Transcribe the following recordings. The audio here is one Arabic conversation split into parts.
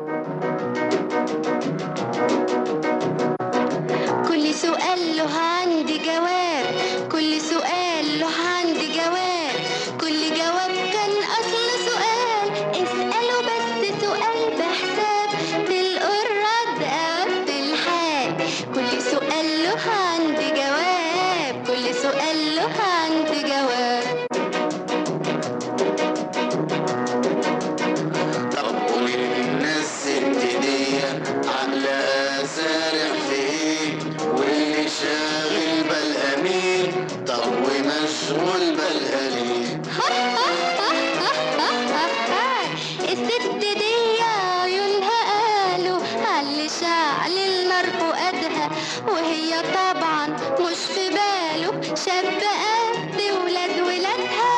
كل سؤال له عندي جواب، كل سؤال له عندي جواب، كل جواب كان أصل سؤال. اسأله بس سؤال بحساب، تلقوا الرد قد الحال. كل سؤال له عندي جواب، كل سؤال له عندي جواب. طب قولي للناس الست دي عقلها سارح في ايه؟ واللي شاغل بالها مين؟ طب ومشغول بالها ليه؟ الست دي عيونها قالوا عاللي شعل النار فؤادها، وهي طبعا مش في باله شاب قد ولاد ولادها.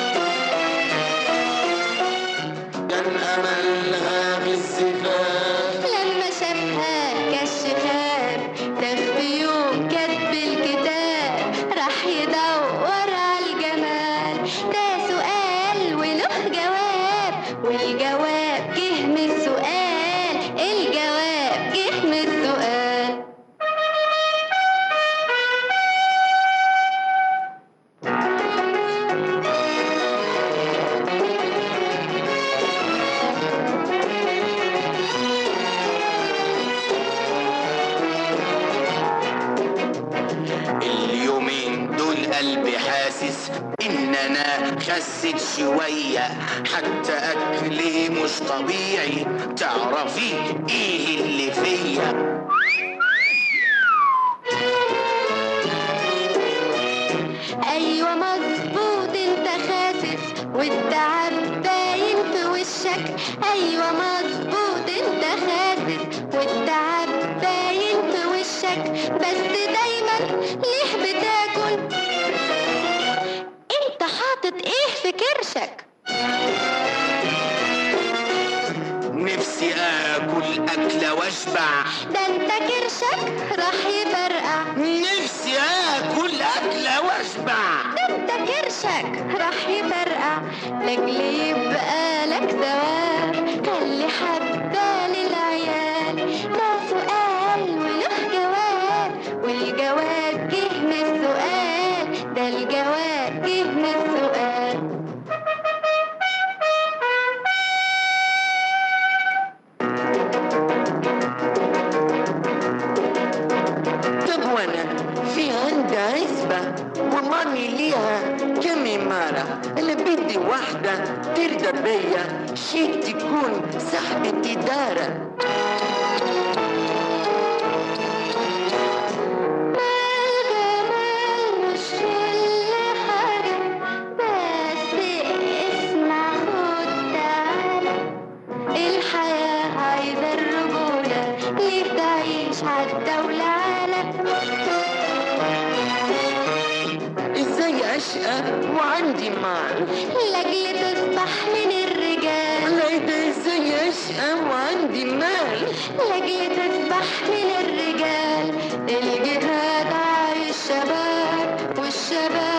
كان املها بالزفاف لما شافها كالشهاب تاخ في يوم كاتب الكتاب، راح يدور على الجمال. ده سؤال وله جواب، والجواب جه من السؤال، الجواب جه من السؤال. اليومين دول قلبي حاسس ان انا خسيت شوية، حتى اكلي مش طبيعي. تعرفي ايه اللي فيا؟ ايوه مظبوط انت خاسس والتعب باين في وشك. ايوه مظبوط انت خاسس والتعب باين في وشك، بس دايما ليه بتاكل؟ انت حاطط ايه في كرشك؟ نفسي اكل اكلة واشبع. ده انت كرشك راح يفرقع. نفسي اكل اكلة واشبع. ده انت كرشك راح يفرقع، لاجل يبقى لك ثواب. خلي حبة للعيال، ده سؤال وله جواب، والجواب جه من السؤال، ده الجواب جه من السؤال. طب وانا في عندي عزبة ومامي ليها كم إمارة، أنا بدي واحدة ترضى بيا، شي تكون صاحبة إدارة. الجمال مش كل حاجة، بس اسمع خد تعالى. الحياة عايزة الرجولة، ليه تعيش عالدولة عالة؟ إزاي أشقى وعندي مال؟ لاجل تصبح من الرجال. لا ده إزاي أشقى وعندي مال؟ لاجل تصبح من الرجال. الجهاد عايش شباب، والشباب